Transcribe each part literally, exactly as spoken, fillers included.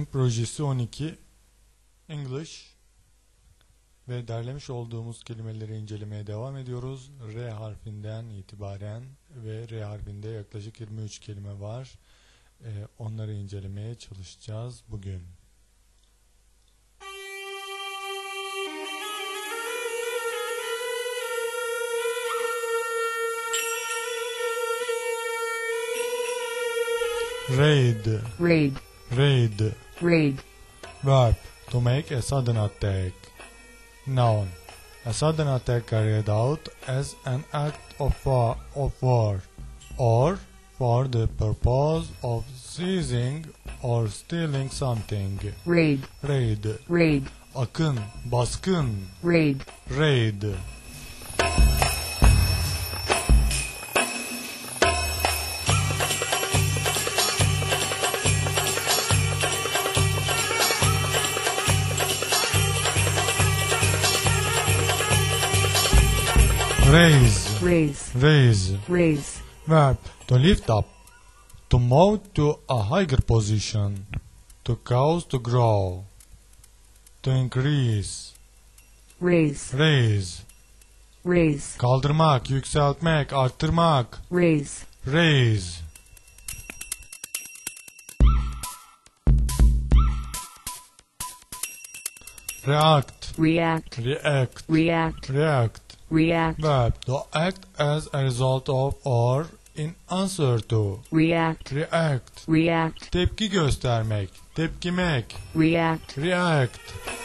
Eğitim Projesi on iki English ve derlemiş olduğumuz kelimeleri incelemeye devam ediyoruz. R harfinden itibaren ve R harfinde yaklaşık yirmi üç kelime var. Ee, onları incelemeye çalışacağız bugün. Raid. Raid. Raid. Raid. Verb. To make a sudden attack. Noun. A sudden attack carried out as an act of war, of war or for the purpose of seizing or stealing something. Raid. Raid. Raid. Akın, baskın. Raid. Raid. Raise. Raise. Raise. Raise. Verb. To lift up. To move to a higher position. To cause to grow. To increase. Raise. Raise. Raise. Kaldırmak, yükseltmek, arttırmak. Raise. Raise. React. React. React. React. React. React. Verb. To act as a result of or in answer to. React. React. React. Tepki göstermek, tepkimek. React. React.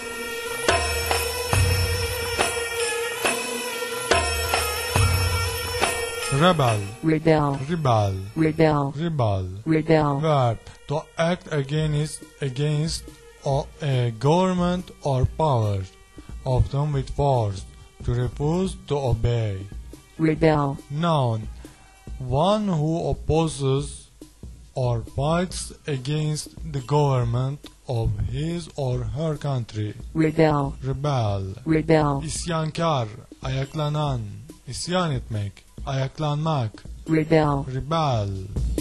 Rebel. Rebel. Rebel. Rebel. Rebel. Rebel. Verb. To act against against o- a government or power, often with force. To refuse to obey. Rebel. Noun. One who opposes or fights against the government of his or her country. Rebel. Rebel. Rebel. İsyankar, ayaklanan, isyan etmek, ayaklanmak. Rebel. Rebel.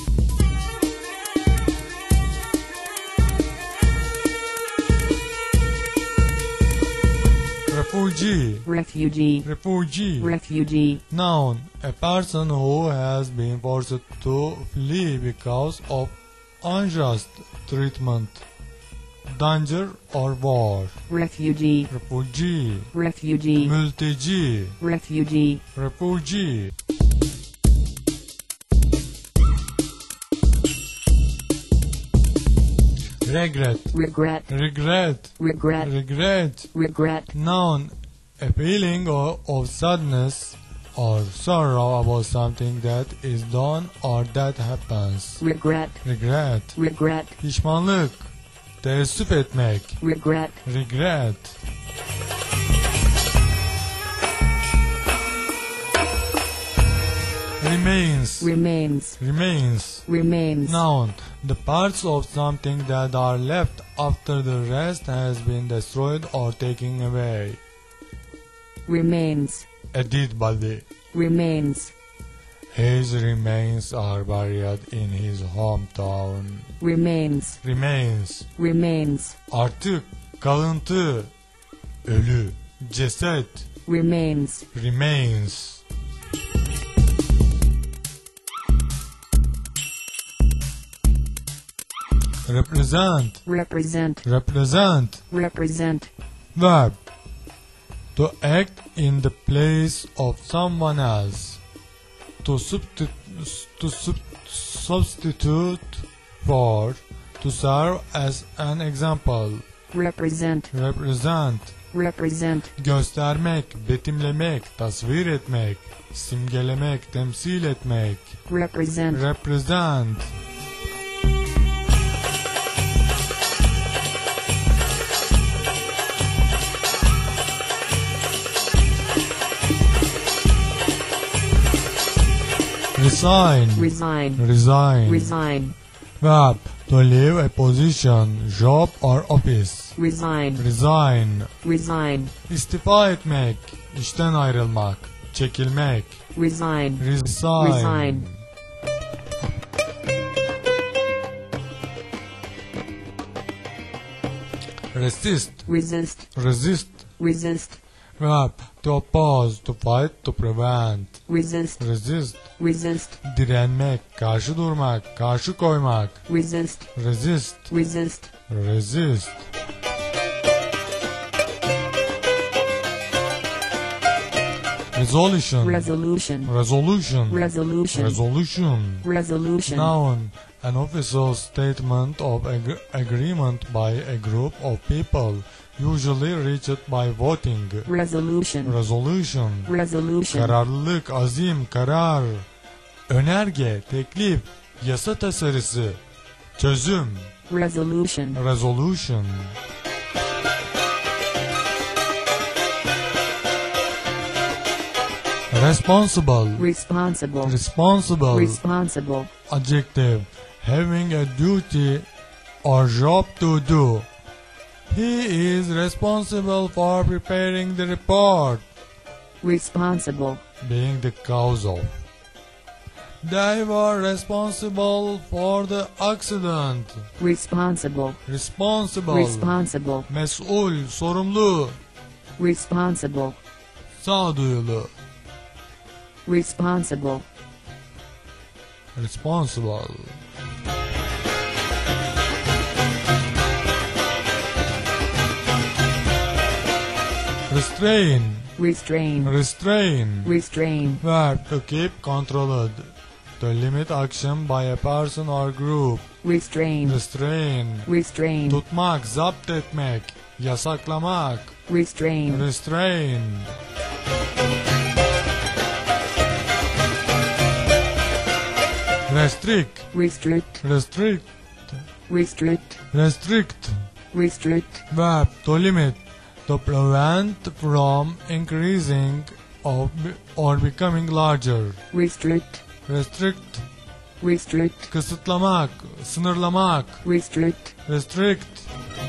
Refugee. Refugee. Refugee. Refugee. Noun. A person who has been forced to flee because of unjust treatment, danger or war. Refugee. Refugee. Refugee. Mülteci. Refugee. Refugee. Regret. Regret. Regret. Regret. Regret. Regret. Noun. A feeling of, of sadness or sorrow about something that is done or that happens. Regret. Regret. Regret. Pişmanlık. Teessüf etmek. Regret. Regret. Remains. Remains. Remains. Remains. Noun. The parts of something that are left after the rest has been destroyed or taken away. Remains. A dead body. Remains. His remains are buried in his hometown. Remains. Remains. Remains. Artık, kalıntı, ölü, ceset. Remains. Remains. Represent. Represent. Represent. Represent. Verb. To act in the place of someone else. To, substi- to sub- substitute for. To serve as an example. Represent. Represent. Represent. Göstermek, betimlemek, tasvir etmek, simgelemek, temsil etmek. Represent. Represent. Resign. Resign. Resign. Resign. Verb. To leave a position, job or office. Resign. Resign. Resign. İstifa etmek, işten ayrılmak, çekilmek. Resign. Resign. Resign. Resist. resist, Resist. resist, Verb. To oppose, to fight, to prevent. resist, Resist. resist, Direnmek, karşı durmak, karşı koymak. resist, Resist. resist, Resist. Resolution. resolution, Resolution. resolution, Resolution. resolution, Noun. An official statement of ag- agreement by a group of people, usually reached by voting. resolution, Resolution. resolution, Kararlılık, azim, karar. Önerge, teklif, yasa tasarısı. Çözüm. resolution, Resolution. Responsible. responsible, Responsible. responsible, Adjective. Having a duty or job to do. He is responsible for preparing the report. responsible, Being the cause of. They were responsible for the accident. responsible, Responsible. responsible, Mesul, sorumlu, responsible, sağduyulu. responsible, Responsible. Restrain. restrain, Restrain. restrain, Verb. To keep controlled. To limit action by a person or group. restrain, Restrain. restrain, Tutmak, zapt etmek, yasaklamak. restrain, Restrain. Restrict. restrict, Restrict. restrict, Restrict. restrict, Verb. To limit. To prevent from increasing or, be- or becoming larger. restrict, Restrict. restrict, Kısıtlamak, sınırlamak. restrict, Restrict.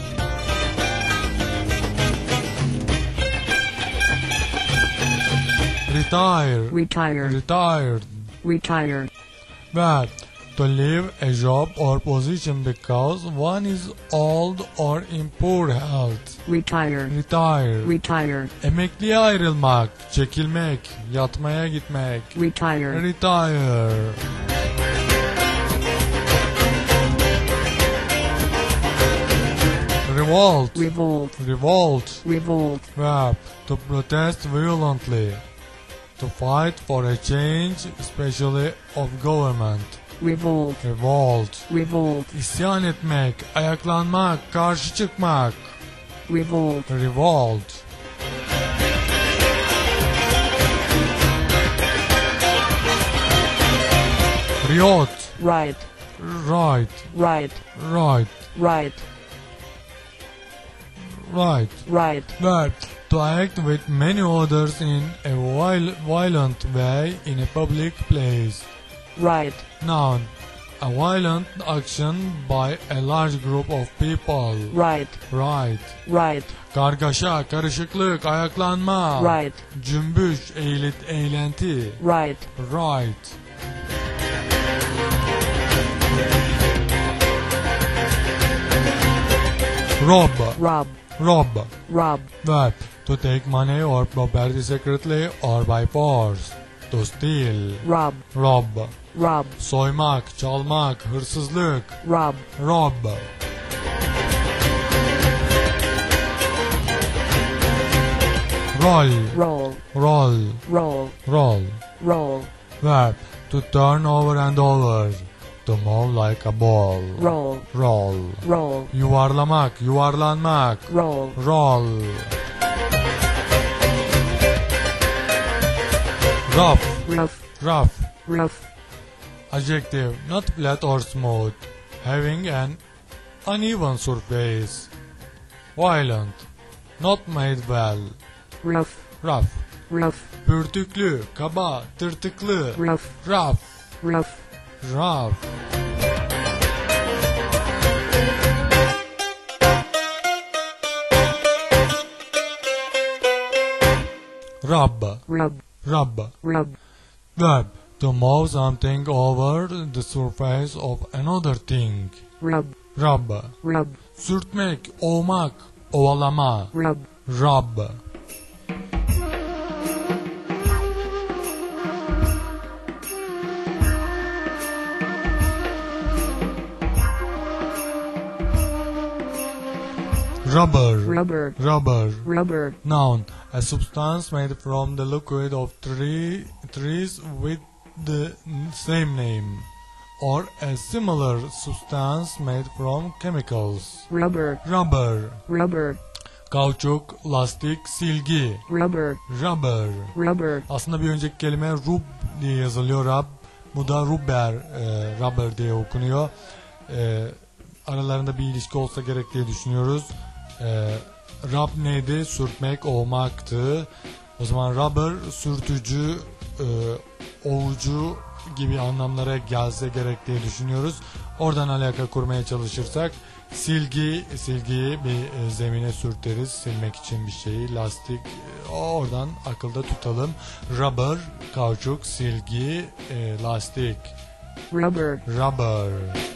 Retire. retire, Retired. retire, Verb. To leave a job or position because one is old or in poor health. retire, Retire. retire, Emekliye ayrılmak, çekilmek, yatmaya gitmek. retire, Retire. Revolt. revolt, Revolt. revolt, Verb. To protest violently. To fight for a change, especially of government. revolt, Revolt. revolt, İsyan etmek, ayaklanmak, karşı çıkmak. revolt, Revolt. Riot. right, Right. right, Right. right, Right. right, Verb. To act with many others in a viol- violent way in a public place. right, Noun. A violent action by a large group of people. right, Right. right, Kargaşa, karışıklık, ayaklanma. right, Cümbüş, eğilit, eğlenti. right, Right. Rob. rob, Rob. rob, Verb. To take money or property secretly or by force. To steal. rob, Rob. rob, Soymak, çalmak, hırsızlık. rob, Rob. Roll. roll, Roll. roll, Roll. roll, Verb. To turn over and over. To move like a ball. roll, Roll. roll, Yuvarlamak, yuvarlanmak. roll, Roll. Rough. rough, Rough. rough, Adjective. Not flat or smooth. Having an uneven surface. Violent. Not made well. rough, Rough. rough, Pürtüklü, kaba, tırtıklı. rough, Rough. rough, Rough. Rub. rub, Rub. rub, Verb. To move something over the surface of another thing. rub, Rub. rub, Sürtmek, ovmak, ovalama, rub, rub. Rubber, rubber, rubber. rubber, Noun, a substance made from the liquid of tree, trees with the same name, or a similar substance made from chemicals. rubber, Rubber, rubber, kauçuk, lastik, silgi. rubber, Rubber. rubber, Aslında bir önceki kelime rub diye yazılıyor, rub. Bu da rubber, e, rubber diye okunuyor. E, aralarında bir ilişki olsa gerek diye düşünüyoruz. E, rub neydi? Sürtmek, ovmaktı. O zaman rubber, sürtücü, e, ovucu gibi anlamlara gelse gerek diye düşünüyoruz. Oradan alaka kurmaya çalışırsak, silgi, silgiyi bir e, zemine sürteriz silmek için bir şeyi. Lastik, e, oradan akılda tutalım. Rubber, kauçuk, silgi, e, lastik. rubber, Rubber.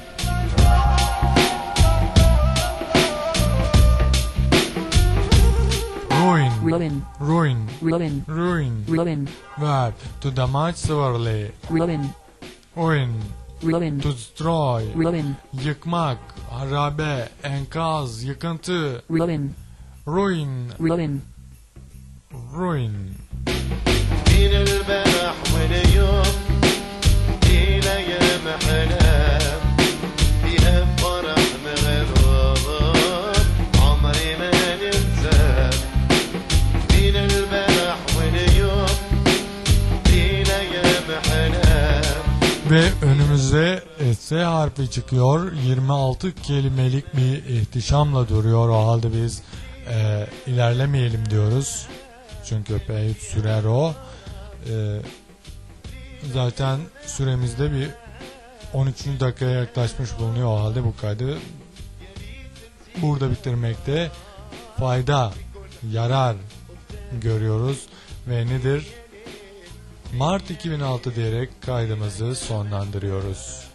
Ruin, ruin, ruin, ruin, ruin. ruin, Verb, to damage severely. ruin, Ruin, ruin, to destroy. ruin, Yıkmak, harabe, enkaz, yıkıntı. ruin, Ruin, ruin, ruin. بين البارح واليوم ليلة يا محلام فيها فرح مغرور عمري ما ننساه بين البارح واليوم ليلة يا محلام. Ve önümüze S harfi çıkıyor. yirmi altı kelimelik bir ihtişamla duruyor. O halde biz e, ilerlemeyelim diyoruz. Çünkü epey sürer o. E, zaten süremizde bir on üçüncü dakikaya yaklaşmış bulunuyor. O halde bu kaydı burada bitirmekte fayda, yarar görüyoruz. Ve nedir? Mart iki bin altı diyerek kaydımızı sonlandırıyoruz.